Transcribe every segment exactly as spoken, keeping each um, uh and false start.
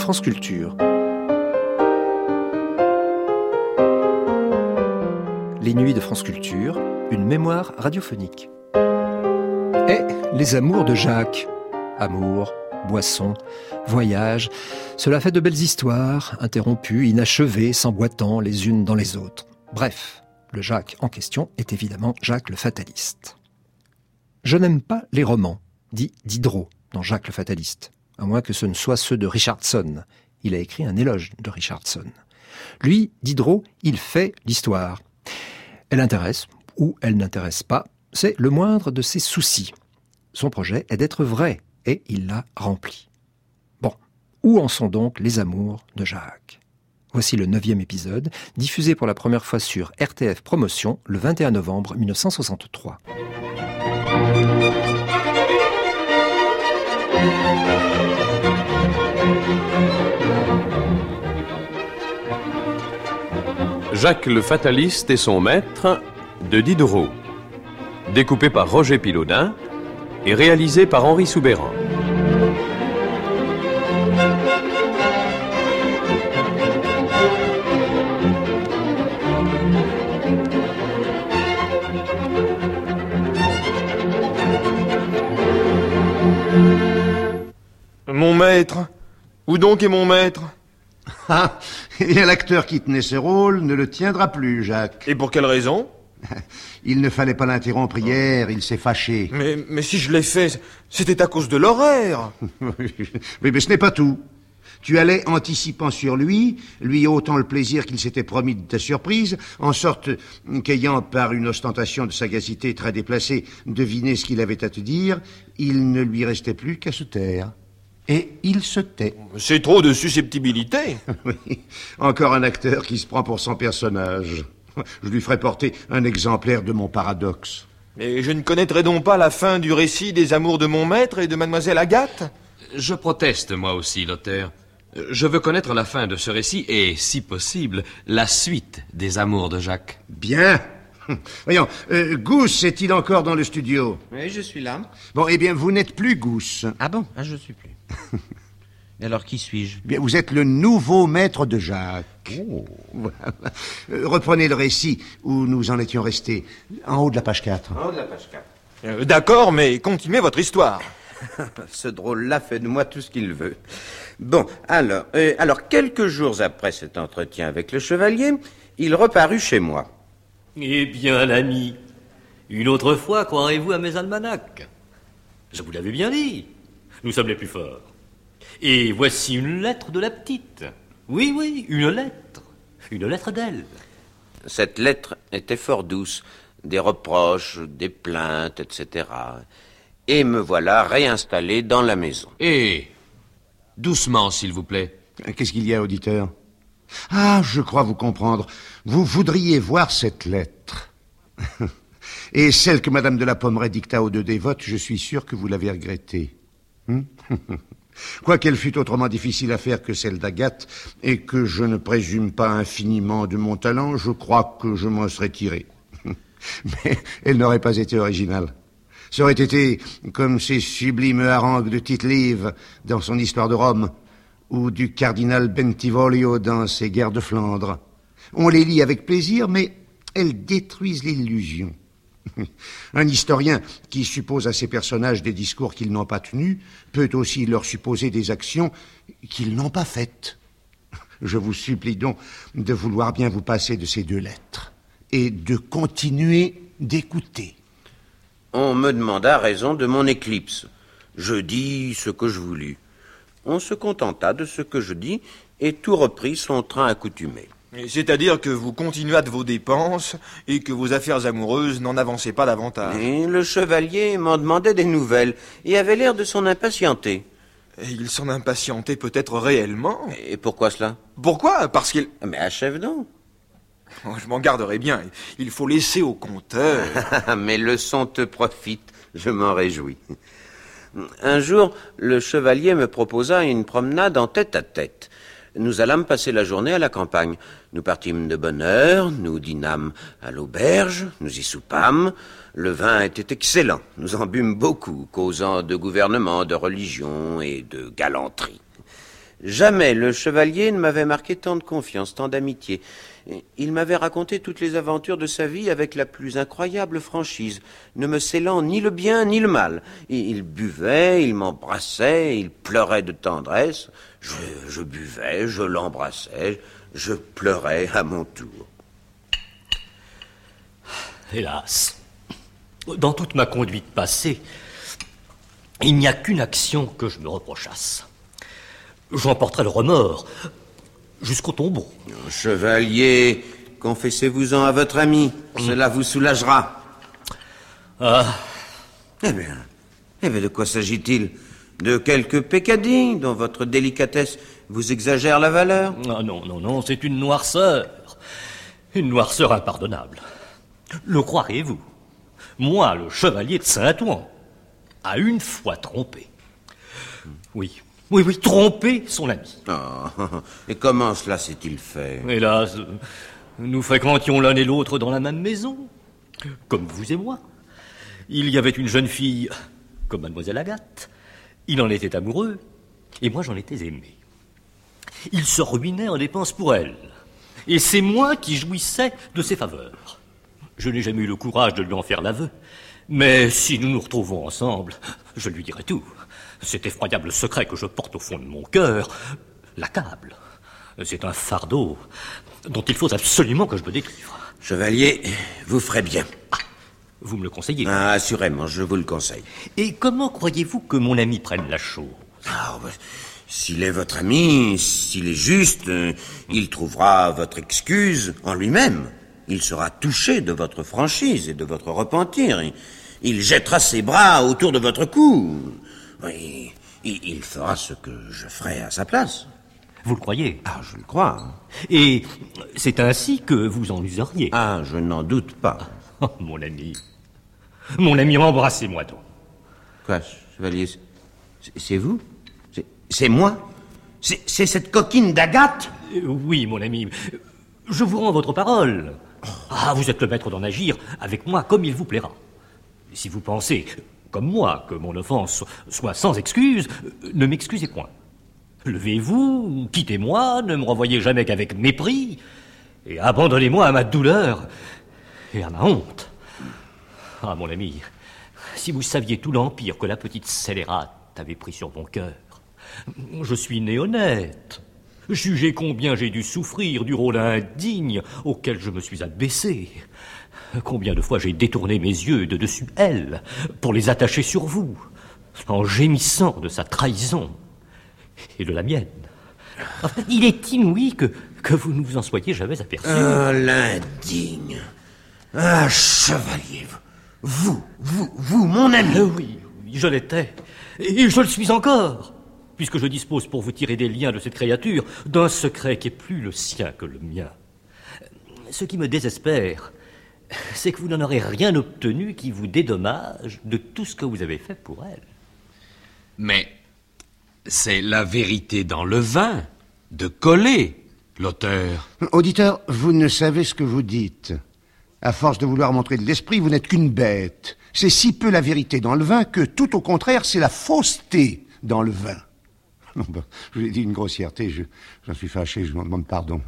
France Culture. Les nuits de France Culture, une mémoire radiophonique. Et les amours de Jacques. Amour, boisson, voyage, cela fait de belles histoires, interrompues, inachevées, s'emboîtant les unes dans les autres. Bref, le Jacques en question est évidemment Jacques le Fataliste. Je n'aime pas les romans, dit Diderot dans Jacques le Fataliste, à moins que ce ne soit ceux de Richardson. Il a écrit un éloge de Richardson. Lui, Diderot, il fait l'histoire. Elle intéresse ou elle n'intéresse pas, c'est le moindre de ses soucis. Son projet est d'être vrai, et il l'a rempli. Bon, où en sont donc les amours de Jacques ? Voici le neuvième épisode, diffusé pour la première fois sur R T F Promotion le vingt et un novembre mille neuf cent soixante-trois. Jacques le Fataliste et son maître de Diderot, découpé par Roger Pilaudin et réalisé par Henri Soubeyran. Mon maître ? Où donc est mon maître ? Ah, et l'acteur qui tenait ce rôle ne le tiendra plus, Jacques. Et pour quelle raison ? Il ne fallait pas l'interrompre hier, il s'est fâché. Mais, mais si je l'ai fait, c'était à cause de l'horaire. Oui, mais ce n'est pas tout. Tu allais, anticipant sur lui, lui ôtant le plaisir qu'il s'était promis de ta surprise, en sorte qu'ayant, par une ostentation de sagacité très déplacée, deviné ce qu'il avait à te dire, il ne lui restait plus qu'à se taire. Et il se tait. C'est trop de susceptibilité. Oui, encore un acteur qui se prend pour son personnage. Je lui ferai porter un exemplaire de mon paradoxe. Mais je ne connaîtrai donc pas la fin du récit des amours de mon maître et de mademoiselle Agathe ? Je proteste, moi aussi, l'auteur. Je veux connaître la fin de ce récit et, si possible, la suite des amours de Jacques. Bien. Voyons, euh, Gousse est-il encore dans le studio ? Oui, je suis là. Bon, eh bien, vous n'êtes plus Gousse. Ah bon ? Ah, je suis plus. Et alors, qui suis-je ? Bien, vous êtes le nouveau maître de Jacques. Oh. Voilà. Euh, reprenez le récit où nous en étions restés, en haut de la page quatre. En haut de la page quatre. Euh, D'accord, mais continuez votre histoire. Ce drôle-là fait de moi tout ce qu'il veut. Bon, alors, euh, alors, quelques jours après cet entretien avec le chevalier, il reparut chez moi. Eh bien, l'ami, une autre fois croirez-vous à mes almanachs ? Je vous l'avais bien dit, nous sommes les plus forts. Et voici une lettre de la petite. Oui, oui, une lettre. Une lettre d'elle. Cette lettre était fort douce, des reproches, des plaintes, et cetera. Et me voilà réinstallé dans la maison. Et doucement, s'il vous plaît. Qu'est-ce qu'il y a, auditeur ? Ah, je crois vous comprendre. Vous voudriez voir cette lettre. Et celle que Madame de la Pommeraye dicta aux deux dévotes, je suis sûr que vous l'avez regrettée. Hum Quoiqu'elle fût autrement difficile à faire que celle d'Agathe, et que je ne présume pas infiniment de mon talent, je crois que je m'en serais tiré. Mais elle n'aurait pas été originale. Ça aurait été comme ces sublimes harangues de Tite-Live dans son Histoire de Rome, ou du cardinal Bentivoglio dans ses Guerres de Flandre. On les lit avec plaisir, mais elles détruisent l'illusion. Un historien qui suppose à ses personnages des discours qu'ils n'ont pas tenus peut aussi leur supposer des actions qu'ils n'ont pas faites. Je vous supplie donc de vouloir bien vous passer de ces deux lettres et de continuer d'écouter. On me demanda raison de mon éclipse. Je dis ce que je voulus. On se contenta de ce que je dis et tout reprit son train accoutumé. C'est-à-dire que vous continuâtes vos dépenses et que vos affaires amoureuses n'en avançaient pas davantage. Et le chevalier m'en demandait des nouvelles et avait l'air de s'en impatienter. Et il s'en impatientait peut-être réellement. Et pourquoi cela ? Pourquoi ? Parce qu'il... Mais achève donc. Oh, je m'en garderai bien. Il faut laisser au conteur. Mes leçons te profitent, je m'en réjouis. Un jour, le chevalier me proposa une promenade en tête-à-tête. Nous allâmes passer la journée à la campagne. Nous partîmes de bonne heure, nous dînâmes à l'auberge, nous y soupâmes. Le vin était excellent. Nous en bûmes beaucoup, causant de gouvernement, de religion et de galanterie. Jamais le chevalier ne m'avait marqué tant de confiance, tant d'amitié. Il m'avait raconté toutes les aventures de sa vie avec la plus incroyable franchise, ne me célant ni le bien ni le mal. Il buvait, il m'embrassait, il pleurait de tendresse. Je, je buvais, je l'embrassais, je pleurais à mon tour. Hélas, dans toute ma conduite passée, il n'y a qu'une action que je me reprochasse. J'emporterai le remords jusqu'au tombeau. Chevalier, confessez-vous-en à votre ami. Mmh. Cela vous soulagera. Ah. Eh bien, eh bien, de quoi s'agit-il? De quelques peccadilles dont votre délicatesse vous exagère la valeur? Ah non, non, non, c'est une noirceur. Une noirceur impardonnable. Le croirez-vous? Moi, le chevalier de Saint-Ouen, a une fois trompé. Oui, oui, oui, trompé son ami. Oh, et comment cela s'est-il fait? Hélas, nous fréquentions l'un et l'autre dans la même maison, comme vous et moi. Il y avait une jeune fille, comme mademoiselle Agathe. Il en était amoureux, et moi j'en étais aimé. Il se ruinait en dépenses pour elle, et c'est moi qui jouissais de ses faveurs. Je n'ai jamais eu le courage de lui en faire l'aveu, mais si nous nous retrouvons ensemble, je lui dirai tout. Cet effroyable secret que je porte au fond de mon cœur l'accable. C'est un fardeau dont il faut absolument que je me délivre. Chevalier, vous ferez bien. Ah, vous me le conseillez? Ah, assurément, je vous le conseille. Et comment croyez-vous que mon ami prenne la chose? Ah, bah, s'il est votre ami, s'il est juste, euh, il trouvera votre excuse en lui-même. Il sera touché de votre franchise et de votre repentir. Il, il jettera ses bras autour de votre cou. Il, il, il fera ce que je ferai à sa place. Vous le croyez? Ah, je le crois. Et c'est ainsi que vous en useriez? Ah, je n'en doute pas. Oh, mon ami. Mon ami, embrassez-moi donc. Quoi, chevalier? C'est vous? C'est moi? C'est cette coquine d'Agathe? euh, Oui, mon ami. Je vous rends votre parole. Ah, vous êtes le maître d'en agir avec moi comme il vous plaira. Si vous pensez, comme moi, que mon offense soit sans excuse, ne m'excusez point. Levez-vous, quittez-moi, ne me renvoyez jamais qu'avec mépris, et abandonnez-moi à ma douleur et à ma honte. Ah, mon ami, si vous saviez tout l'empire que la petite scélérate avait pris sur mon cœur. Je suis né honnête. Jugez combien j'ai dû souffrir du rôle indigne auquel je me suis abaissé. Combien de fois j'ai détourné mes yeux de dessus elle pour les attacher sur vous, en gémissant de sa trahison et de la mienne. Enfin, il est inouï que, que vous ne vous en soyez jamais aperçu. Ah, l'indigne. Ah, chevalier, vous, vous, vous, mon ami. Euh, oui, oui, je l'étais, et je le suis encore, puisque je dispose pour vous tirer des liens de cette créature d'un secret qui est plus le sien que le mien. Ce qui me désespère, c'est que vous n'en aurez rien obtenu qui vous dédommage de tout ce que vous avez fait pour elle. Mais c'est la vérité dans le vin, de coller, l'auteur. Auditeur, vous ne savez ce que vous dites. À force de vouloir montrer de l'esprit, vous n'êtes qu'une bête. C'est si peu la vérité dans le vin que, tout au contraire, c'est la fausseté dans le vin. Non, ben, je vous ai dit une grossièreté, je, j'en suis fâché, je vous en demande pardon.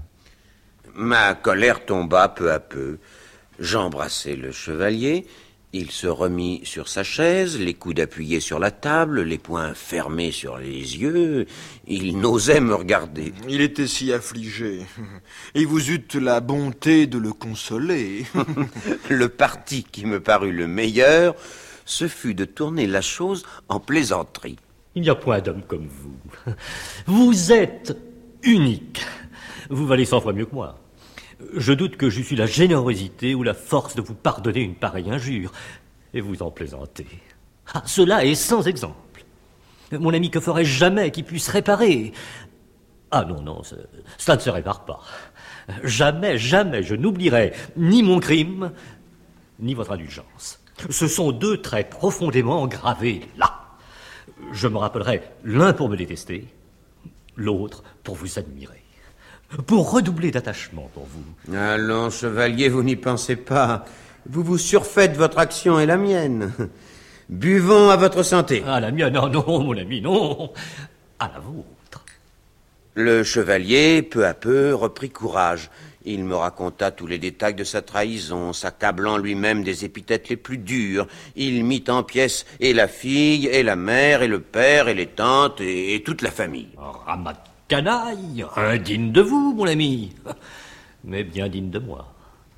Ma colère tomba peu à peu. J'embrassai le chevalier. Il se remit sur sa chaise, les coudes appuyés sur la table, les poings fermés sur les yeux. Il n'osait me regarder. Il était si affligé. Et vous eûtes la bonté de le consoler. Le parti qui me parut le meilleur, ce fut de tourner la chose en plaisanterie. Il n'y a point d'homme comme vous. Vous êtes unique. Vous valez cent fois mieux que moi. Je doute que j'eusse eu la générosité ou la force de vous pardonner une pareille injure. Et vous en plaisantez. Ah, cela est sans exemple. Mon ami, que ferais-je jamais qui puisse réparer? Ah non, non, ça, ça ne se répare pas. Jamais, jamais je n'oublierai ni mon crime, ni votre indulgence. Ce sont deux traits profondément gravés là. Je me rappellerai l'un pour me détester, l'autre pour vous admirer. Pour redoubler d'attachement pour vous. Allons, chevalier, vous n'y pensez pas. Vous vous surfaites votre action et la mienne. Buvons à votre santé. À la mienne, non, non, mon ami, non. À la vôtre. Le chevalier, peu à peu, reprit courage. Il me raconta tous les détails de sa trahison, s'accablant lui-même des épithètes les plus dures. Il mit en pièces et la fille, et la mère, et le père, et les tantes, et, et toute la famille. Ramat de canaille, indigne de vous, mon ami, mais bien digne de moi.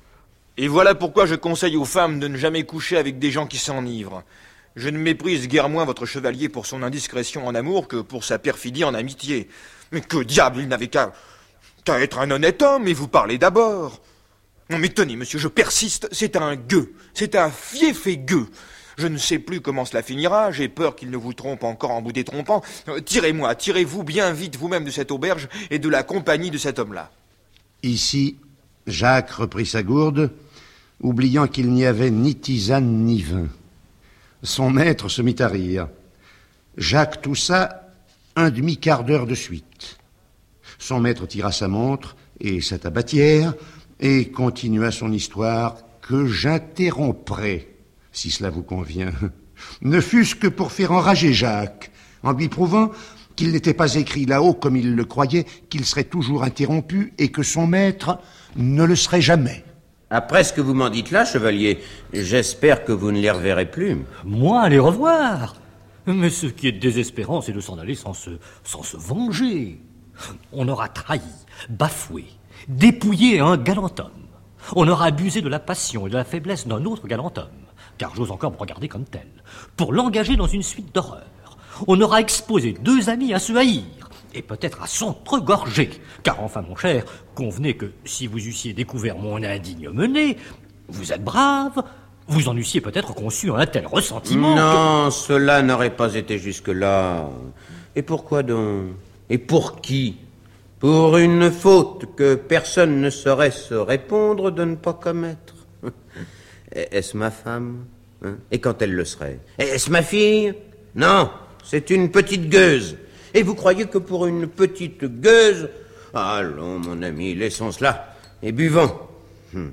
Et voilà pourquoi je conseille aux femmes de ne jamais coucher avec des gens qui s'enivrent. Je ne méprise guère moins votre chevalier pour son indiscrétion en amour que pour sa perfidie en amitié. Mais que diable, il n'avait qu'à... qu'à être un honnête homme, et vous parlez d'abord. Non mais tenez, monsieur, je persiste, c'est un gueux, c'est un fief et gueux. Je ne sais plus comment cela finira, j'ai peur qu'il ne vous trompe encore en vous détrompant. Euh, tirez-moi, tirez-vous bien vite vous-même de cette auberge et de la compagnie de cet homme-là. Ici, Jacques reprit sa gourde, oubliant qu'il n'y avait ni tisane ni vin. Son maître se mit à rire. Jacques toussa un demi-quart d'heure de suite. Son maître tira sa montre et sa tabatière et continua son histoire que j'interromprai, si cela vous convient, ne fût-ce que pour faire enrager Jacques, en lui prouvant qu'il n'était pas écrit là-haut comme il le croyait, qu'il serait toujours interrompu et que son maître ne le serait jamais. Après ce que vous m'en dites là, chevalier, j'espère que vous ne les reverrez plus. Moi, les revoir? Mais ce qui est désespérant, c'est de s'en aller sans se, sans se venger. On aura trahi, bafoué, dépouillé un galant homme. On aura abusé de la passion et de la faiblesse d'un autre galant homme, car j'ose encore me regarder comme tel, pour l'engager dans une suite d'horreurs. On aura exposé deux amis à se haïr, et peut-être à s'entregorger, car enfin, mon cher, convenez que si vous eussiez découvert mon indigne mené, vous êtes brave, vous en eussiez peut-être conçu un tel ressentiment. Non, que... cela n'aurait pas été jusque-là. Et pourquoi donc? Et pour qui? Pour une faute que personne ne saurait se répondre de ne pas commettre. Est-ce ma femme? Et quand elle le serait? Est-ce ma fille? Non, c'est une petite gueuse. Et vous croyez que pour une petite gueuse... Allons, mon ami, laissons cela et buvons. Hum.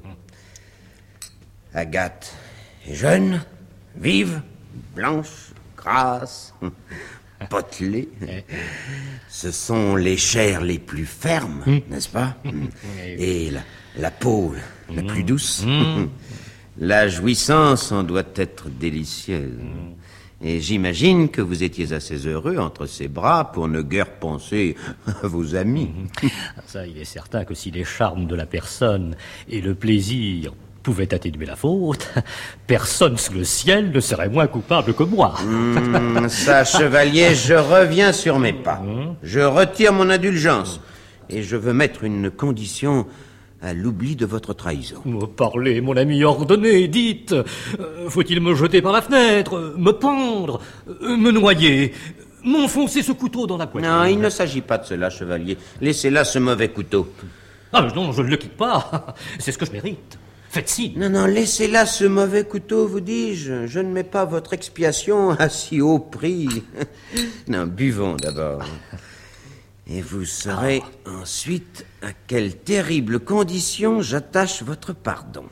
Agathe est jeune, vive, blanche, grasse, potelée. Ce sont les chairs les plus fermes, n'est-ce pas? Et la, la peau la plus douce. La jouissance en doit être délicieuse. Et j'imagine que vous étiez assez heureux entre ses bras pour ne guère penser à vos amis. Ça, il est certain que si les charmes de la personne et le plaisir pouvaient atténuer la faute, personne sous le ciel ne serait moins coupable que moi. Mmh, ça, chevalier, je reviens sur mes pas. Je retire mon indulgence. Et je veux mettre une condition à l'oubli de votre trahison. Oh, parlez, mon ami, ordonnez, dites. Euh, faut-il me jeter par la fenêtre, me pendre, euh, me noyer, m'enfoncer ce couteau dans la poitrine? Non, il ne s'agit pas de cela, chevalier. Laissez là ce mauvais couteau. Ah non, je ne le quitte pas. C'est ce que je mérite. Faites signe. Non, non, laissez là ce mauvais couteau, vous dis-je. Je ne mets pas votre expiation à si haut prix. Non, buvons d'abord. Et vous saurez oh. ensuite à quelles terribles conditions j'attache votre pardon.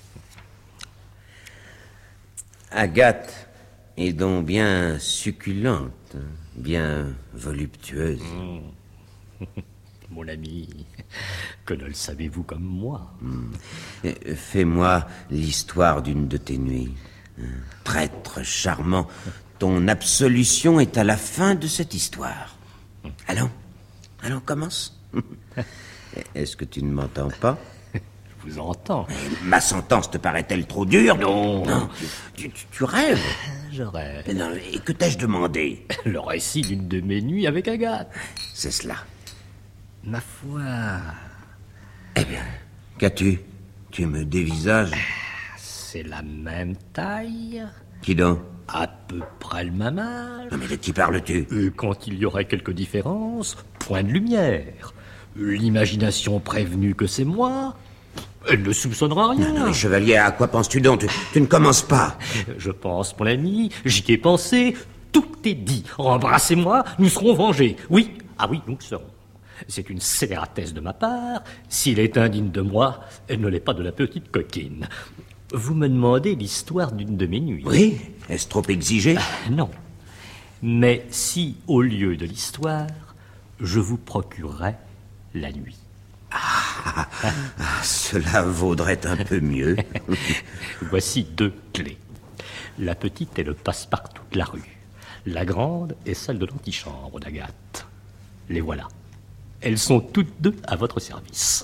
Agathe est donc bien succulente, bien voluptueuse. Mmh. Mon ami, que ne le savez-vous comme moi? mmh. Fais-moi l'histoire d'une de tes nuits. Traître charmant, ton absolution est à la fin de cette histoire. Allons. Allons, commence. Est-ce que tu ne m'entends pas? Je vous entends. Ma sentence te paraît-elle trop dure? Non. Non. Tu, tu, tu rêves? Je rêve. Non, et que t'ai-je demandé? Le récit d'une de mes nuits avec Agathe. C'est cela. Ma foi... Eh bien, qu'as-tu? Tu me dévisages? C'est la même taille. Qui donc? À peu près le même âge. Non, mais de qui parles-tu? Et quand il y aurait quelques différences, point de lumière. L'imagination prévenue que c'est moi, elle ne soupçonnera rien. Non, non, mais chevalier, à quoi penses-tu donc? tu, tu ne commences pas. Je pense, mon ami, j'y ai pensé, tout est dit. Embrassez-moi, nous serons vengés. Oui, ah oui, nous le serons. C'est une scélératesse de ma part. S'il est indigne de moi, elle ne l'est pas de la petite coquine. Vous me demandez l'histoire d'une de mes nuits. Oui, est-ce trop exigé? Ah, non. Mais si, au lieu de l'histoire, je vous procurerai la nuit. Ah, ah, cela vaudrait un peu mieux. Voici deux clés. La petite est le passe-partout de la rue. La grande est celle de l'antichambre d'Agathe. Les voilà. Elles sont toutes deux à votre service.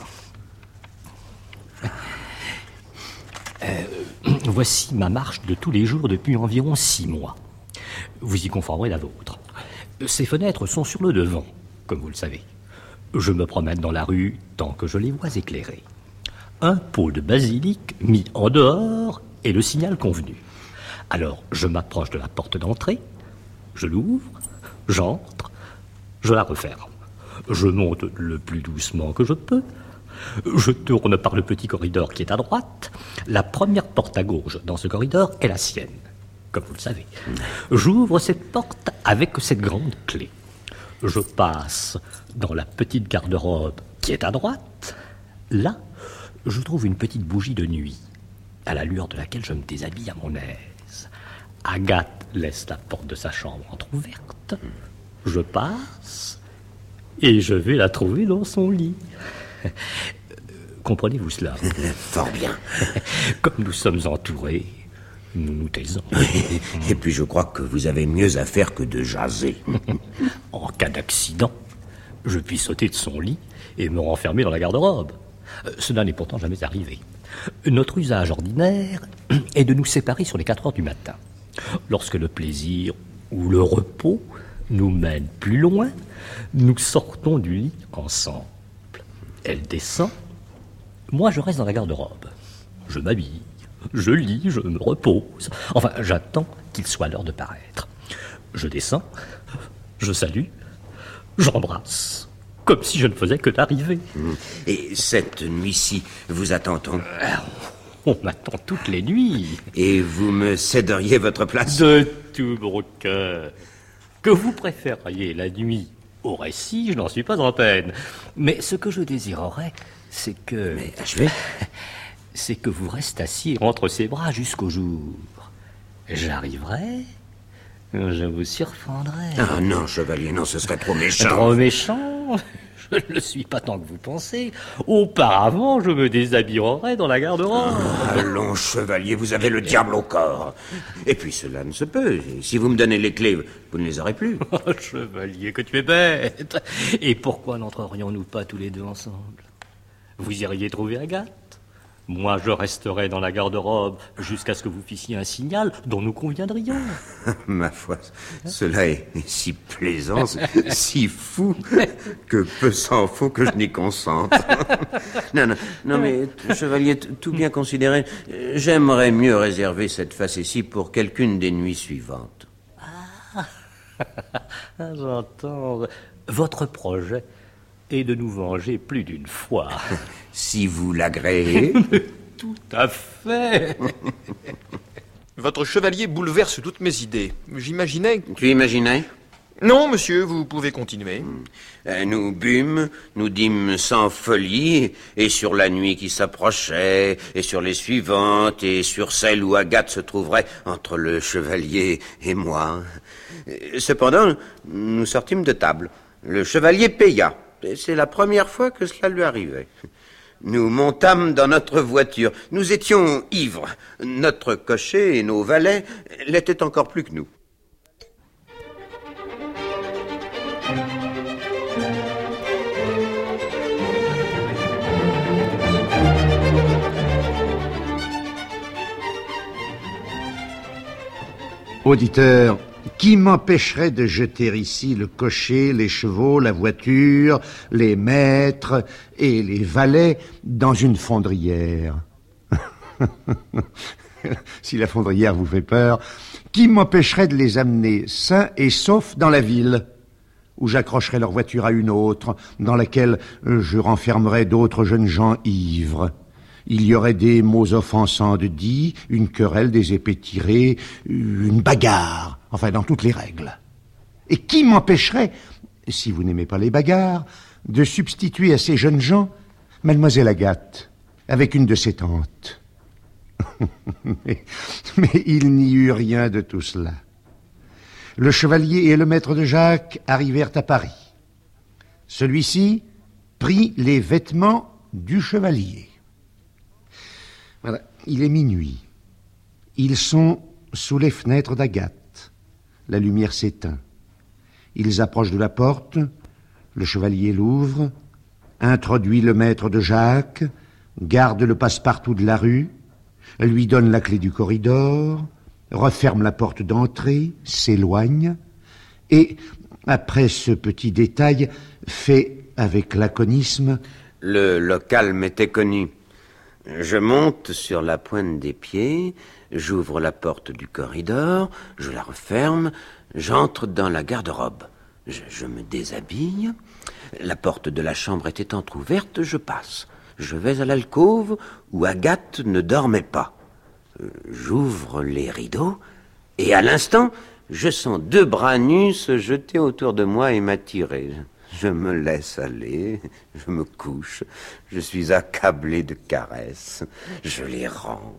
Euh, voici ma marche de tous les jours depuis environ six mois. Vous y conformerez la vôtre. Ces fenêtres sont sur le devant, comme vous le savez. Je me promène dans la rue tant que je les vois éclairées. Un pot de basilic mis en dehors est le signal convenu. Alors, je m'approche de la porte d'entrée, je l'ouvre, j'entre, je la referme. Je monte le plus doucement que je peux. Je tourne par le petit corridor qui est à droite. La première porte à gauche dans ce corridor est la sienne, comme vous le savez. J'ouvre cette porte avec cette grande clé. Je passe dans la petite garde-robe qui est à droite. Là, je trouve une petite bougie de nuit, à la lueur de laquelle je me déshabille à mon aise. Agathe laisse la porte de sa chambre entr'ouverte. Je passe et je vais la trouver dans son lit. Comprenez-vous cela? Fort bien. Comme nous sommes entourés, nous nous taisons. Et puis je crois que vous avez mieux à faire que de jaser. En cas d'accident, je puis sauter de son lit et me renfermer dans la garde-robe. Cela n'est pourtant jamais arrivé. Notre usage ordinaire est de nous séparer sur les quatre heures du matin. Lorsque le plaisir ou le repos nous mène plus loin, nous sortons du lit ensemble. Elle descend, moi je reste dans la garde-robe. Je m'habille, je lis, je me repose. Enfin, j'attends qu'il soit l'heure de paraître. Je descends, je salue, j'embrasse, comme si je ne faisais que d'arriver. Et cette nuit-ci, vous attend-on? On m'attend toutes les nuits. Et vous me céderiez votre place? De tout mon cœur. Que vous préfériez la nuit au récit, je n'en suis pas en peine. Mais ce que je désirerais, c'est que... Mais achevez. C'est que vous restassiez entre ses bras jusqu'au jour. J'arriverai, je vous surprendrai. Ah non, chevalier, non, ce serait trop méchant. Trop méchant? Je ne le suis pas tant que vous pensez. Auparavant, je me déshabillerais dans la garde-robe. Ah, allons, chevalier, vous avez le diable au corps. Et puis cela ne se peut. Si vous me donnez les clés, vous ne les aurez plus. Oh, chevalier, que tu es bête. Et pourquoi n'entrerions-nous pas tous les deux ensemble? Vous iriez trouver Agathe. Moi, je resterai dans la garde-robe jusqu'à ce que vous fissiez un signal dont nous conviendrions. Ma foi, cela est si plaisant, si fou, que peu s'en faut que je n'y consente. Non, non, non, mais, chevalier, tout bien considéré, j'aimerais mieux réserver cette facétie pour quelqu'une des nuits suivantes. Ah, j'entends. Votre projet est de nous venger plus d'une fois. Si vous l'agréez. Tout à fait. Votre chevalier bouleverse toutes mes idées. J'imaginais... Tu imaginais? Non, monsieur, vous pouvez continuer. Euh, nous bûmes, nous dîmes sans folie, et sur la nuit qui s'approchait, et sur les suivantes, et sur celle où Agathe se trouverait entre le chevalier et moi. Cependant, nous sortîmes de table. Le chevalier paya. C'est la première fois que cela lui arrivait. Nous montâmes dans notre voiture. Nous étions ivres. Notre cocher et nos valets l'étaient encore plus que nous. Auditeur, qui m'empêcherait de jeter ici le cocher, les chevaux, la voiture, les maîtres et les valets dans une fondrière? Si la fondrière vous fait peur, qui m'empêcherait de les amener sains et saufs dans la ville, où j'accrocherai leur voiture à une autre, dans laquelle je renfermerai d'autres jeunes gens ivres? Il y aurait des mots offensants de dits, une querelle, des épées tirées, une bagarre, enfin dans toutes les règles. Et qui m'empêcherait, si vous n'aimez pas les bagarres, de substituer à ces jeunes gens Mademoiselle Agathe, avec une de ses tantes? mais, mais il n'y eut rien de tout cela. Le chevalier et le maître de Jacques arrivèrent à Paris. Celui-ci prit les vêtements du chevalier. Voilà, il est minuit. Ils sont sous les fenêtres d'Agathe. La lumière s'éteint. Ils approchent de la porte. Le chevalier l'ouvre, introduit le maître de Jacques, garde le passe-partout de la rue, lui donne la clé du corridor, referme la porte d'entrée, s'éloigne, et, après ce petit détail, fait avec laconisme: Le local m'était connu. Je monte sur la pointe des pieds, j'ouvre la porte du corridor, je la referme, j'entre dans la garde-robe. Je, je me déshabille. La porte de la chambre était entr'ouverte, je passe. Je vais à l'alcôve où Agathe ne dormait pas. J'ouvre les rideaux et à l'instant, je sens deux bras nus se jeter autour de moi et m'attirer. Je me laisse aller, je me couche, je suis accablé de caresses, je les rends.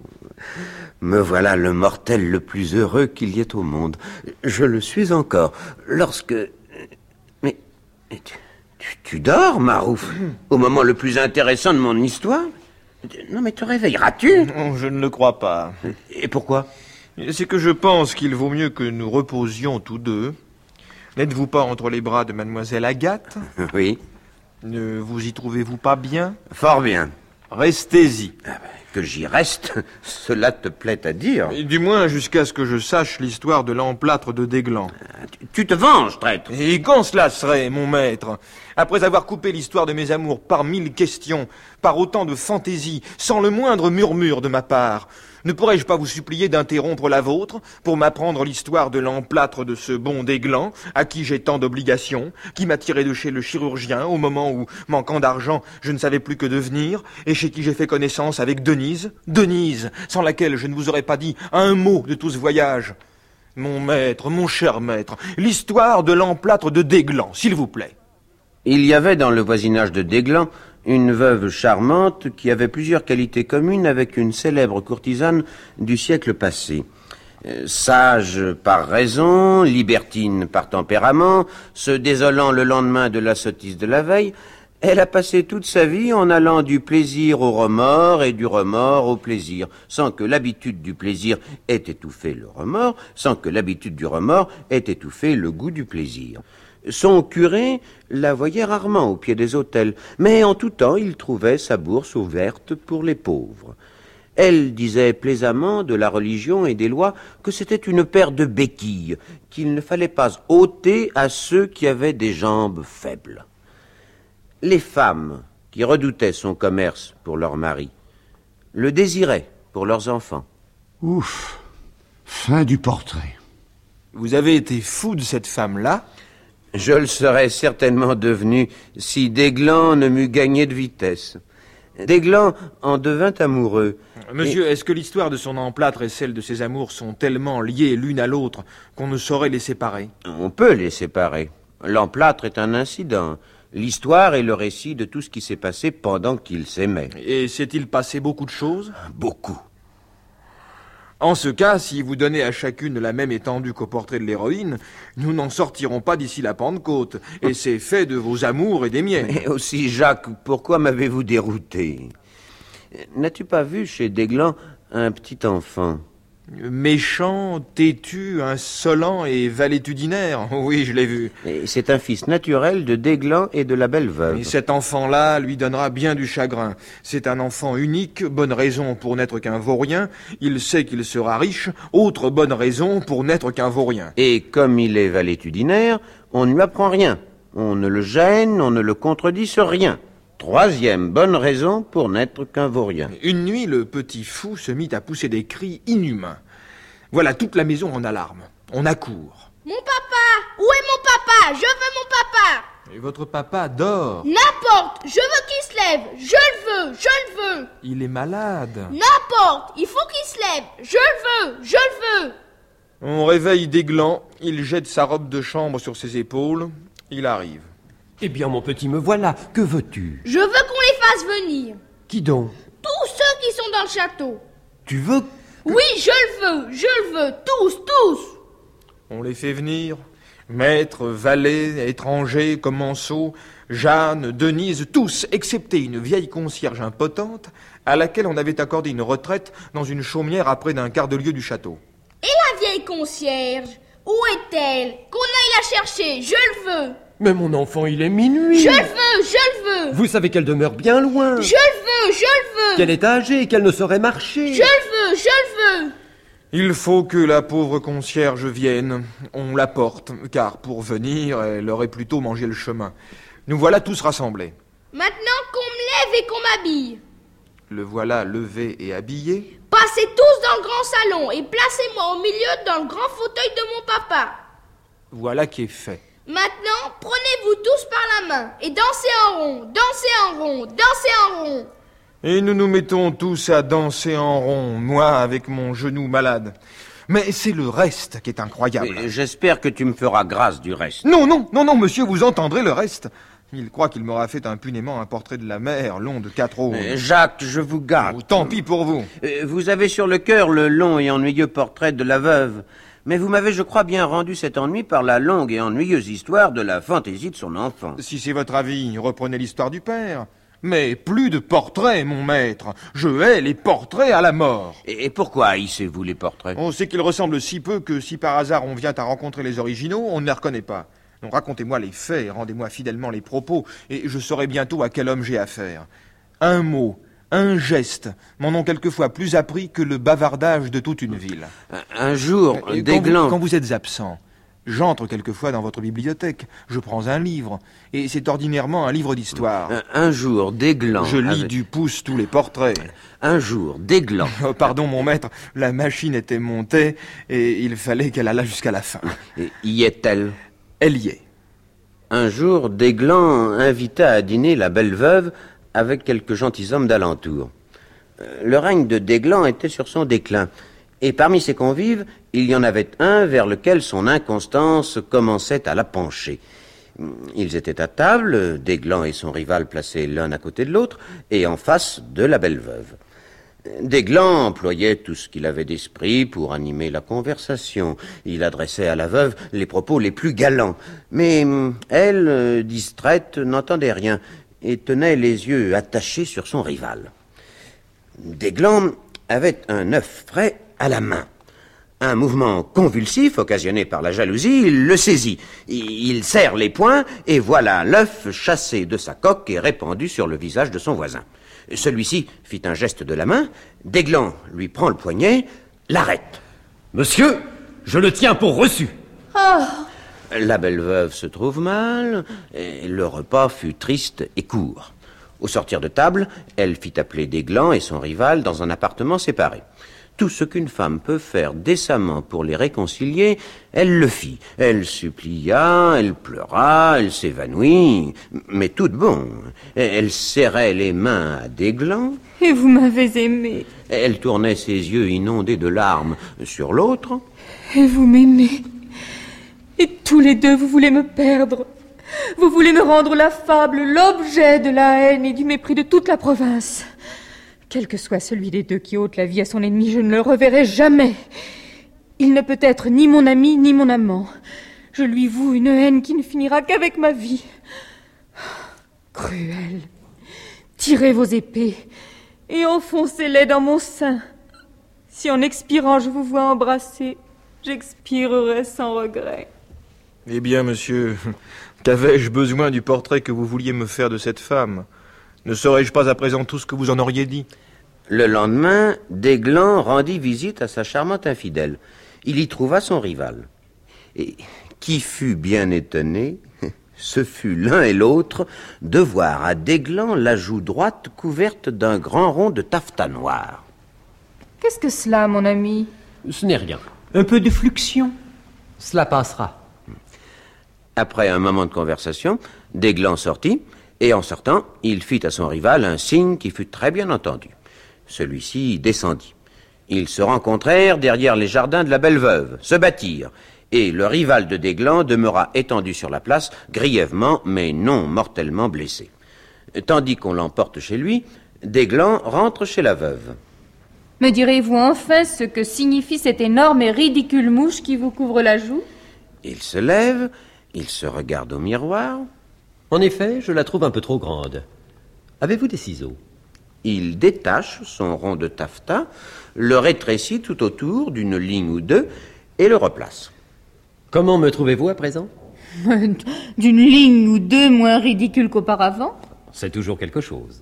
Me voilà le mortel le plus heureux qu'il y ait au monde. Je le suis encore, lorsque... Mais, mais tu, tu, tu dors, Marouf, au moment le plus intéressant de mon histoire? Non, mais te réveilleras-tu? Non, je ne le crois pas. Et pourquoi? C'est que je pense qu'il vaut mieux que nous reposions tous deux. N'êtes-vous pas entre les bras de mademoiselle Agathe? Oui. Ne vous y trouvez-vous pas bien? Fort bien. Restez-y. Ah ben, que j'y reste, cela te plaît à dire. Et du moins jusqu'à ce que je sache l'histoire de l'emplâtre de Desglands. Tu, tu te venges, traître. Et quand cela serait, mon maître? Après avoir coupé l'histoire de mes amours par mille questions, par autant de fantaisies, sans le moindre murmure de ma part, ne pourrais-je pas vous supplier d'interrompre la vôtre pour m'apprendre l'histoire de l'emplâtre de ce bon Desglands, à qui j'ai tant d'obligations, qui m'a tiré de chez le chirurgien au moment où, manquant d'argent, je ne savais plus que devenir, et chez qui j'ai fait connaissance avec Denise, Denise, sans laquelle je ne vous aurais pas dit un mot de tout ce voyage. Mon maître, mon cher maître, l'histoire de l'emplâtre de Desglands, s'il vous plaît. Il y avait dans le voisinage de Desglands une veuve charmante qui avait plusieurs qualités communes avec une célèbre courtisane du siècle passé. Euh, sage par raison, libertine par tempérament, se désolant le lendemain de la sottise de la veille, elle a passé toute sa vie en allant du plaisir au remords et du remords au plaisir, sans que l'habitude du plaisir ait étouffé le remords, sans que l'habitude du remords ait étouffé le goût du plaisir. Son curé la voyait rarement au pied des autels, mais en tout temps il trouvait sa bourse ouverte pour les pauvres. Elle disait plaisamment de la religion et des lois que c'était une paire de béquilles, qu'il ne fallait pas ôter à ceux qui avaient des jambes faibles. Les femmes qui redoutaient son commerce pour leurs maris le désiraient pour leurs enfants. Ouf, fin du portrait. Vous avez été fou de cette femme-là? Je le serais certainement devenu si Desglands ne m'eût gagné de vitesse. Desglands en devint amoureux. Monsieur, et... est-ce que l'histoire de son emplâtre et celle de ses amours sont tellement liées l'une à l'autre qu'on ne saurait les séparer? On peut les séparer. L'emplâtre est un incident. L'histoire est le récit de tout ce qui s'est passé pendant qu'ils s'aimaient. Et s'est-il passé beaucoup de choses? Beaucoup. En ce cas, si vous donnez à chacune la même étendue qu'au portrait de l'héroïne, nous n'en sortirons pas d'ici la Pentecôte. Et c'est fait de vos amours et des miens. Mais aussi, Jacques, pourquoi m'avez-vous dérouté? N'as-tu pas vu chez Desglands un petit enfant? Méchant, têtu, insolent et valétudinaire. Oui, je l'ai vu. Et c'est un fils naturel de Desglands et de la belle veuve. Et cet enfant-là lui donnera bien du chagrin. C'est un enfant unique, bonne raison pour n'être qu'un vaurien. Il sait qu'il sera riche, autre bonne raison pour n'être qu'un vaurien. Et comme il est valétudinaire, on ne lui apprend rien. On ne le gêne, on ne le contredit sur rien. Troisième bonne raison pour n'être qu'un vaurien. Une nuit, le petit fou se mit à pousser des cris inhumains. Voilà toute la maison en alarme. On accourt. Mon papa! Où est mon papa? Je veux mon papa! Et votre papa dort. N'importe! Je veux qu'il se lève! Je le veux! Je le veux! Il est malade. N'importe! Il faut qu'il se lève! Je le veux! Je le veux! On réveille Desglands. Il jette sa robe de chambre sur ses épaules. Il arrive. Eh bien, mon petit, me voilà. Que veux-tu? Je veux qu'on les fasse venir. Qui donc? Tous ceux qui sont dans le château. Tu veux que... Oui, je le veux, je le veux, tous, tous. On les fait venir. Maîtres, valets, étrangers, commensaux, Jeanne, Denise, tous, excepté une vieille concierge impotente, à laquelle on avait accordé une retraite dans une chaumière à près d'un quart de lieue du château. Et la vieille concierge, où est-elle? Qu'on aille la chercher, je le veux. Mais mon enfant, il est minuit. Je le veux, je le veux. Vous savez qu'elle demeure bien loin. Je le veux, je le veux. Qu'elle est âgée et qu'elle ne saurait marcher. Je le veux, je le veux. Il faut que la pauvre concierge vienne. On la porte, car pour venir, elle aurait plutôt mangé le chemin. Nous voilà tous rassemblés. Maintenant qu'on me lève et qu'on m'habille. Le voilà levé et habillé. Passez tous dans le grand salon et placez-moi au milieu dans le grand fauteuil de mon papa. Voilà qui est fait. Maintenant, prenez-vous tous par la main et dansez en rond, dansez en rond, dansez en rond. Et nous nous mettons tous à danser en rond, moi avec mon genou malade. Mais c'est le reste qui est incroyable. Mais j'espère que tu me feras grâce du reste. Non, non, non, non, monsieur, vous entendrez le reste. Il croit qu'il m'aura fait impunément un portrait de la mère, long de quatre aunes. Euh, Jacques, je vous garde. Oh, tant pis pour vous. Euh, Vous avez sur le cœur le long et ennuyeux portrait de la veuve. Mais vous m'avez, je crois, bien rendu cet ennui par la longue et ennuyeuse histoire de la fantaisie de son enfant. Si c'est votre avis, reprenez l'histoire du père. Mais plus de portraits, mon maître. Je hais les portraits à la mort. Et, et pourquoi haïssez-vous les portraits? On sait qu'ils ressemblent si peu que si par hasard on vient à rencontrer les originaux, on ne les reconnaît pas. Donc racontez-moi les faits, rendez-moi fidèlement les propos, et je saurai bientôt à quel homme j'ai affaire. Un mot, un geste m'en ont quelquefois plus appris que le bavardage de toute une ville. Un, un jour, Et Desglands... Quand vous, quand vous êtes absent, j'entre quelquefois dans votre bibliothèque, je prends un livre, et c'est ordinairement un livre d'histoire. Un, un jour, Desglands... Je lis avait... du pouce tous les portraits. Un jour, Desglands... Oh, pardon, mon maître, la machine était montée, et il fallait qu'elle allât jusqu'à la fin. Et y est-elle? Elle y est. Un jour, Desglands invita à dîner la belle veuve avec quelques gentilshommes d'alentour. Le règne de Desglands était sur son déclin, et parmi ses convives, il y en avait un vers lequel son inconstance commençait à la pencher. Ils étaient à table, Desglands et son rival placés l'un à côté de l'autre, et en face de la belle veuve. Desglands employait tout ce qu'il avait d'esprit pour animer la conversation. Il adressait à la veuve les propos les plus galants. Mais elle, distraite, n'entendait rien et tenait les yeux attachés sur son rival. Desglands avait un œuf frais à la main. Un mouvement convulsif occasionné par la jalousie, il le saisit. Il serre les poings et voilà l'œuf chassé de sa coque et répandu sur le visage de son voisin. Celui-ci fit un geste de la main, Desglands lui prend le poignet, l'arrête. Monsieur, je le tiens pour reçu. Oh. La belle veuve se trouve mal, et le repas fut triste et court. Au sortir de table, elle fit appeler Desglands et son rival dans un appartement séparé. Tout ce qu'une femme peut faire décemment pour les réconcilier, elle le fit. Elle supplia, elle pleura, elle s'évanouit, mais tout de bon. Elle serrait les mains à Desglands. Et vous m'avez aimé. Elle tournait ses yeux inondés de larmes sur l'autre. Et vous m'aimez. Et tous les deux, vous voulez me perdre. Vous voulez me rendre la fable, l'objet de la haine et du mépris de toute la province. Quel que soit celui des deux qui ôte la vie à son ennemi, je ne le reverrai jamais. Il ne peut être ni mon ami, ni mon amant. Je lui voue une haine qui ne finira qu'avec ma vie. Cruel. Tirez vos épées et enfoncez-les dans mon sein. Si en expirant je vous vois embrasser, j'expirerai sans regret. Eh bien, monsieur, qu'avais-je besoin du portrait que vous vouliez me faire de cette femme? Ne saurais-je pas à présent tout ce que vous en auriez dit? Le lendemain, Desglands rendit visite à sa charmante infidèle. Il y trouva son rival. Et qui fut bien étonné, ce fut l'un et l'autre de voir à Desglands la joue droite couverte d'un grand rond de taffetas noir. Qu'est-ce que cela, mon ami? Ce n'est rien. Un peu de fluxion. Cela passera. Après un moment de conversation, Desglands sortit, et en sortant, il fit à son rival un signe qui fut très bien entendu. Celui-ci descendit. Ils se rencontrèrent derrière les jardins de la belle veuve, se battirent, et le rival de Desglands demeura étendu sur la place, grièvement, mais non mortellement blessé. Tandis qu'on l'emporte chez lui, Desglands rentre chez la veuve. Me direz-vous enfin ce que signifie cette énorme et ridicule mouche qui vous couvre la joue? Il se lève, il se regarde au miroir. En effet, je la trouve un peu trop grande. Avez-vous des ciseaux? Il détache son rond de taffetas, le rétrécit tout autour d'une ligne ou deux et le replace. Comment me trouvez-vous à présent? D'une ligne ou deux moins ridicule qu'auparavant. C'est toujours quelque chose.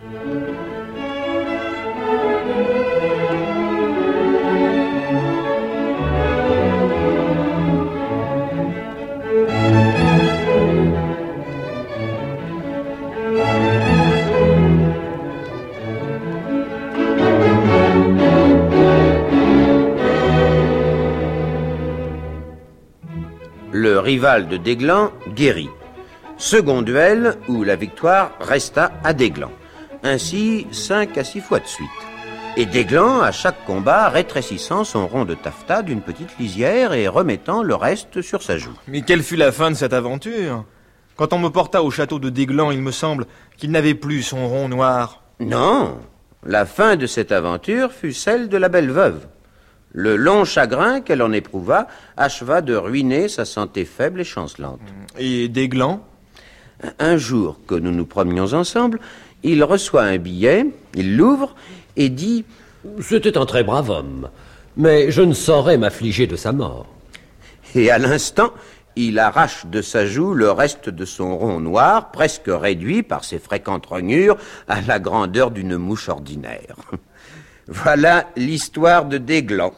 Le rival de Desglands guérit. Second duel où la victoire resta à Desglands. Ainsi, cinq à six fois de suite. Et Desglands, à chaque combat, rétrécissant son rond de taffetas d'une petite lisière et remettant le reste sur sa joue. Mais quelle fut la fin de cette aventure? Quand on me porta au château de Desglands, il me semble qu'il n'avait plus son rond noir. Non, la fin de cette aventure fut celle de la belle veuve. Le long chagrin qu'elle en éprouva acheva de ruiner sa santé faible et chancelante. Et Desglands? Un jour que nous nous promenions ensemble, il reçoit un billet, il l'ouvre et dit « C'était un très brave homme, mais je ne saurais m'affliger de sa mort. » Et à l'instant, il arrache de sa joue le reste de son rond noir, presque réduit par ses fréquentes rognures à la grandeur d'une mouche ordinaire. Voilà l'histoire de Desglands.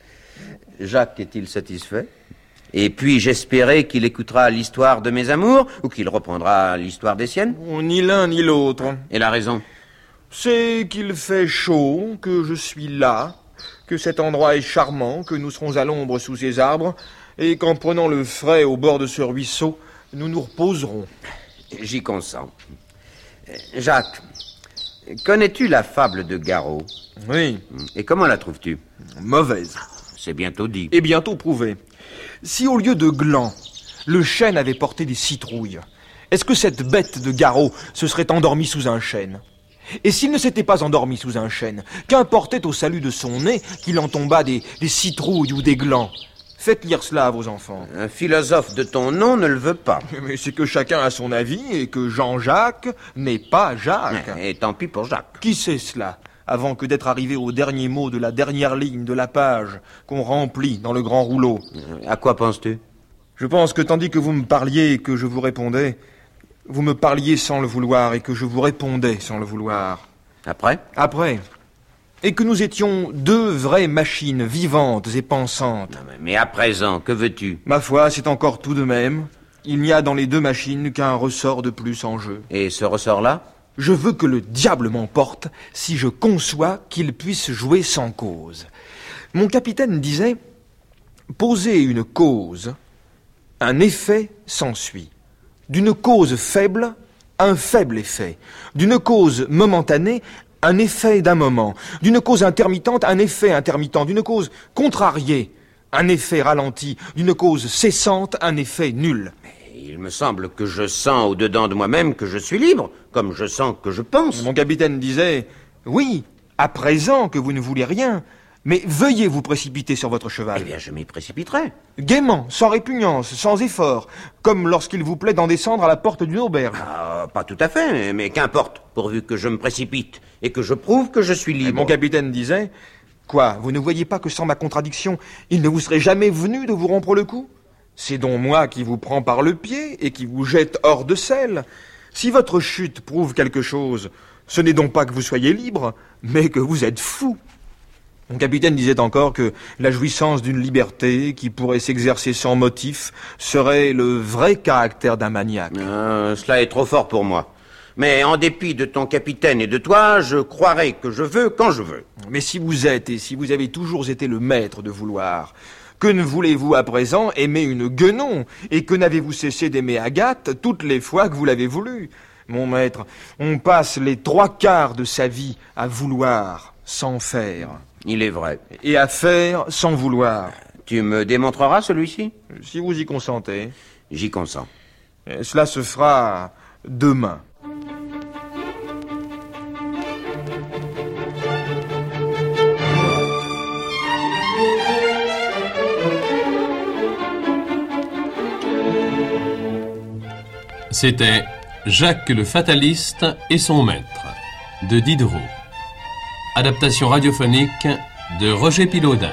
Jacques est-il satisfait? Et puis-je espérer qu'il écoutera l'histoire de mes amours ou qu'il reprendra l'histoire des siennes? Ni l'un ni l'autre. Et la raison? C'est qu'il fait chaud, que je suis là, que cet endroit est charmant, que nous serons à l'ombre sous ces arbres, et qu'en prenant le frais au bord de ce ruisseau, nous nous reposerons. J'y consens. Jacques, connais-tu la fable de Garot? Oui. Et comment la trouves-tu? Mauvaise. C'est bientôt dit. Et bientôt prouvé. Si au lieu de glands, le chêne avait porté des citrouilles, est-ce que cette bête de Garot se serait endormie sous un chêne? Et s'il ne s'était pas endormi sous un chêne, qu'importait au salut de son nez qu'il en tombât des, des citrouilles ou des glands? Faites lire cela à vos enfants. Un philosophe de ton nom ne le veut pas. Mais c'est que chacun a son avis et que Jean-Jacques n'est pas Jacques. Et tant pis pour Jacques. Qui sait cela, avant que d'être arrivé au dernier mot de la dernière ligne de la page qu'on remplit dans le grand rouleau? À quoi penses-tu? Je pense que tandis que vous me parliez et que je vous répondais, vous me parliez sans le vouloir et que je vous répondais sans le vouloir. Après? Après. Et que nous étions deux vraies machines vivantes et pensantes. Non, mais à présent, que veux-tu? Ma foi, c'est encore tout de même. Il n'y a dans les deux machines qu'un ressort de plus en jeu. Et ce ressort-là? Je veux que le diable m'emporte si je conçois qu'il puisse jouer sans cause. Mon capitaine disait, poser une cause, un effet s'ensuit. D'une cause faible, un faible effet. D'une cause momentanée, un effet d'un moment. D'une cause intermittente, un effet intermittent. D'une cause contrariée, un effet ralenti. D'une cause cessante, un effet nul. Il me semble que je sens au-dedans de moi-même que je suis libre, comme je sens que je pense. Mon capitaine disait, oui, à présent que vous ne voulez rien, mais veuillez vous précipiter sur votre cheval. Eh bien, je m'y précipiterai. Gaiement, sans répugnance, sans effort, comme lorsqu'il vous plaît d'en descendre à la porte d'une auberge. Ah, pas tout à fait, mais qu'importe, pourvu que je me précipite et que je prouve que je suis libre. Et mon capitaine disait, quoi, vous ne voyez pas que sans ma contradiction, il ne vous serait jamais venu de vous rompre le cou? C'est donc moi qui vous prends par le pied et qui vous jette hors de selle. Si votre chute prouve quelque chose, ce n'est donc pas que vous soyez libre, mais que vous êtes fou. Mon capitaine disait encore que la jouissance d'une liberté qui pourrait s'exercer sans motif serait le vrai caractère d'un maniaque. Euh, cela est trop fort pour moi. Mais en dépit de ton capitaine et de toi, je croirai que je veux quand je veux. Mais si vous êtes et si vous avez toujours été le maître de vouloir, que ne voulez-vous à présent aimer une guenon? Et que n'avez-vous cessé d'aimer Agathe toutes les fois que vous l'avez voulu? Mon maître, on passe les trois quarts de sa vie à vouloir sans faire. Il est vrai. Et à faire sans vouloir. Tu me démontreras celui-ci? Si vous y consentez. J'y consens. Et cela se fera demain. C'était Jacques le Fataliste et son maître, de Diderot. Adaptation radiophonique de Roger Pilaudin.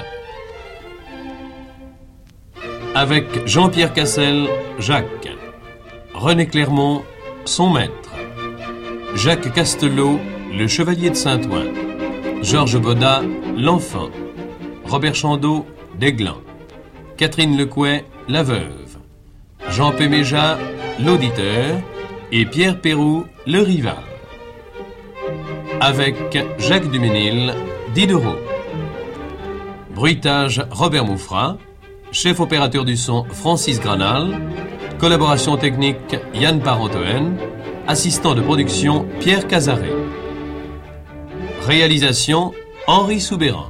Avec Jean-Pierre Cassel, Jacques. René Clermont, son maître. Jacques Castelot, le chevalier de Saint-Ouen. Georges Bodat, l'enfant. Robert Chandeau, Desglands. Catherine Lecouet, la veuve. Jean Péméja, l'auditeur. Et Pierre Péroux, le rival. Avec Jacques Duménil, Diderot. Bruitage, Robert Moufra. Chef opérateur du son, Francis Granal. Collaboration technique, Yann Parentoen. Assistant de production, Pierre Cazaret. Réalisation, Henri Soubéran.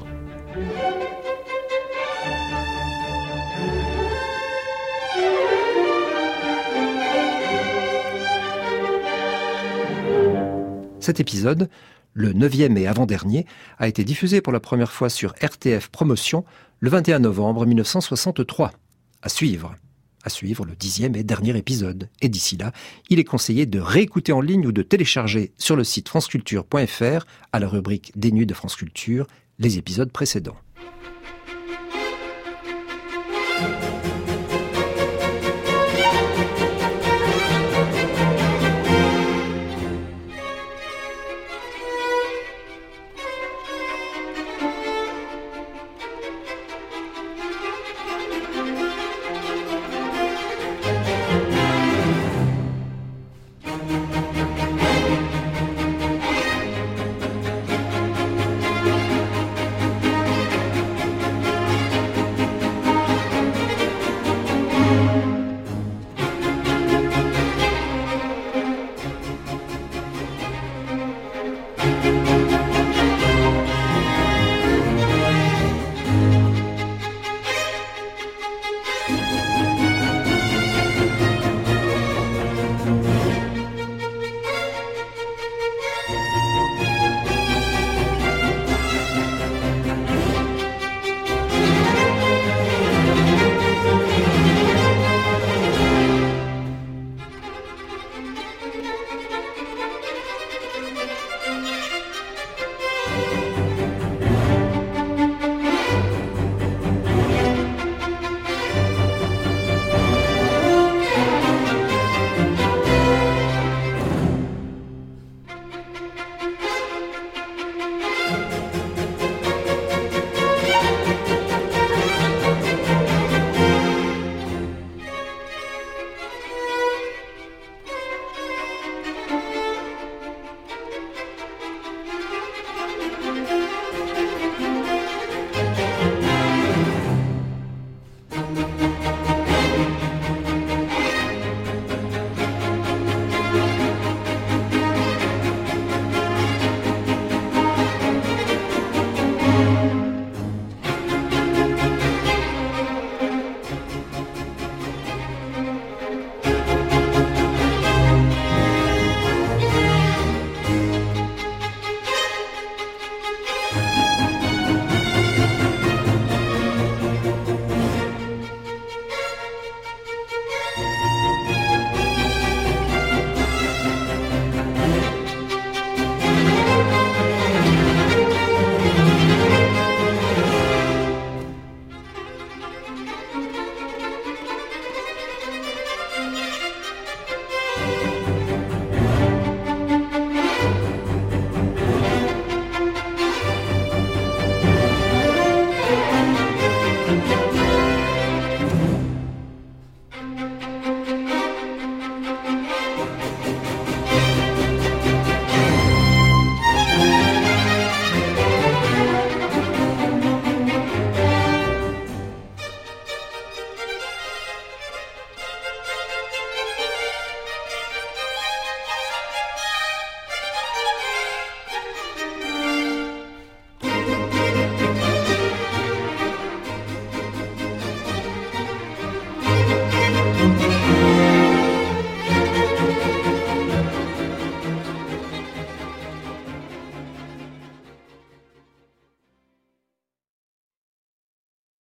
Cet épisode, le neuvième et avant-dernier, a été diffusé pour la première fois sur R T F Promotion le vingt et un novembre mille neuf cent soixante-trois. À suivre. À suivre le dixième et dernier épisode. Et d'ici là, il est conseillé de réécouter en ligne ou de télécharger sur le site franceculture point f r, à la rubrique des Nuits de France Culture, les épisodes précédents.